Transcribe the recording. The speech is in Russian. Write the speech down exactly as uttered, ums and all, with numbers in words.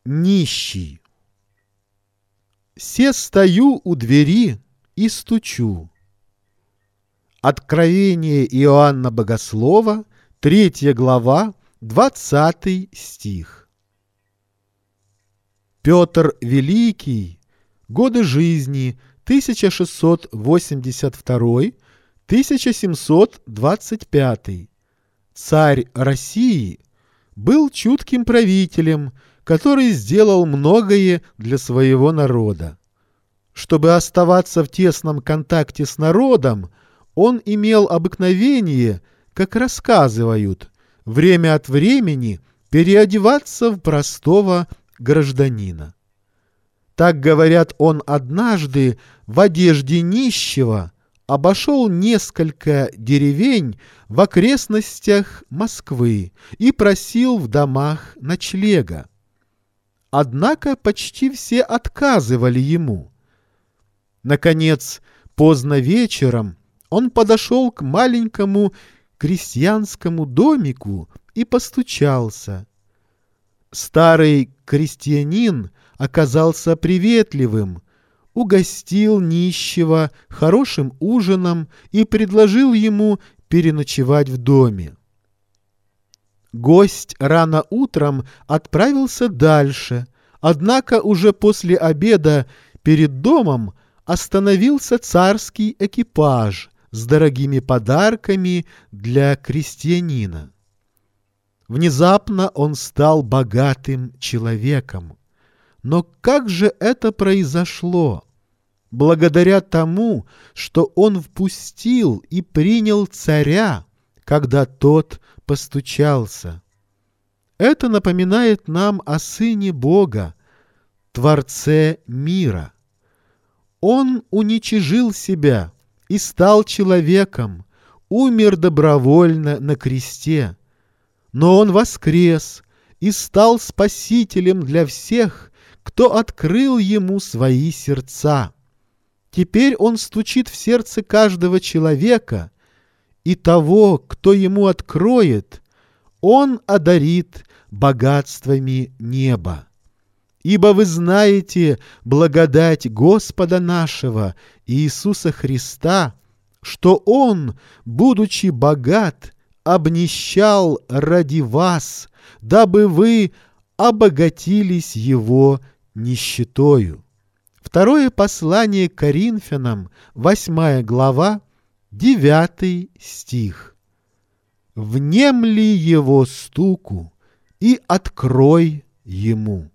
Нищий. Се стою у двери и стучу. Откровение Иоанна Богослова, третья глава, двадцатый стих. Петр Великий, годы жизни тысяча шестьсот восемьдесят второй — тысяча семьсот двадцать пятый, царь России, был чутким правителем, который сделал многое для своего народа. Чтобы оставаться в тесном контакте с народом, он имел обыкновение, как рассказывают, время от времени переодеваться в простого гражданина. Так, говорят, он однажды в одежде нищего обошел несколько деревень в окрестностях Москвы и просил в домах ночлега. Однако почти все отказывали ему. Наконец, поздно вечером он подошел к маленькому крестьянскому домику и постучался. Старый крестьянин оказался приветливым, угостил нищего хорошим ужином и предложил ему переночевать в доме. Гость рано утром отправился дальше, однако уже после обеда перед домом остановился царский экипаж с дорогими подарками для крестьянина. Внезапно он стал богатым человеком. Но как же это произошло? Благодаря тому, что он впустил и принял царя, когда тот постучался. Это напоминает нам о Сыне Бога, Творце мира. Он уничижил себя и стал человеком, умер добровольно на кресте. Но он воскрес и стал спасителем для всех, кто открыл ему свои сердца. Теперь он стучит в сердце каждого человека, и того, кто ему откроет, он одарит богатствами неба. Ибо вы знаете благодать Господа нашего Иисуса Христа, что Он, будучи богат, обнищал ради вас, дабы вы обогатились Его нищетою. Второе послание к Коринфянам, восьмая глава, девятый стих. «Внемли Его стуку и открой Ему».